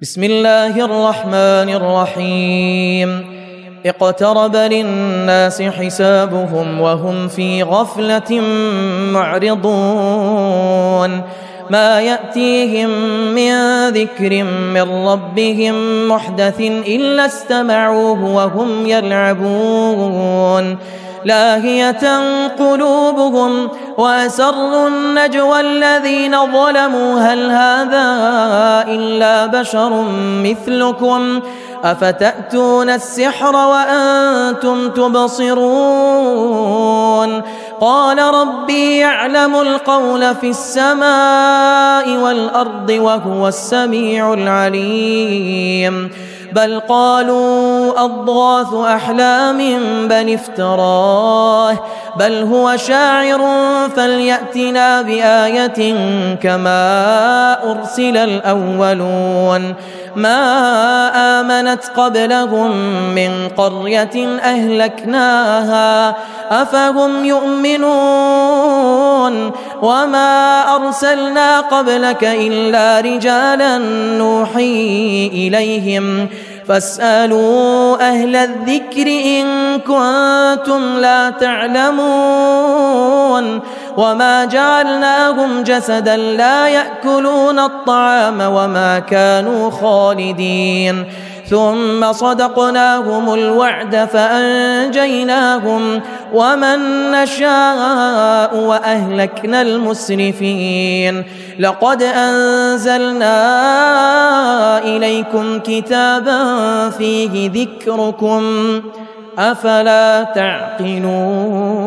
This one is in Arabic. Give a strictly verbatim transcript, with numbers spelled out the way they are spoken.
بسم الله الرحمن الرحيم اقترب للناس حسابهم وهم في غفلة معرضون ما يأتيهم من ذكر من ربهم محدث إلا استمعوه وهم يلعبون لاهية قلوبهم وأسروا النجوى الذين ظلموا هل هذا إلا بشر مثلكم أفتأتون السحر وأنتم تبصرون قال ربي يعلم القول في السماء والأرض وهو السميع العليم بل قالوا أضغاث أحلام بل افتراه بل هو شاعر فليأتنا بآية كما أرسل الأولون ما آمنت قبلهم من قرية أهلكناها أفهم يؤمنون وما أرسلنا قبلك إلا رجالا نوحي إليهم فاسألوا أهل الذكر إن كنتم لا تعلمون وما جعلناهم جسدا لا يأكلون الطعام وما كانوا خالدين ثم صدقناهم الوعد فأنجيناهم ومن نشاء وأهلكنا المسرفين لقد أنزلنا إليكم كتابا فيه ذكركم أفلا تعقلون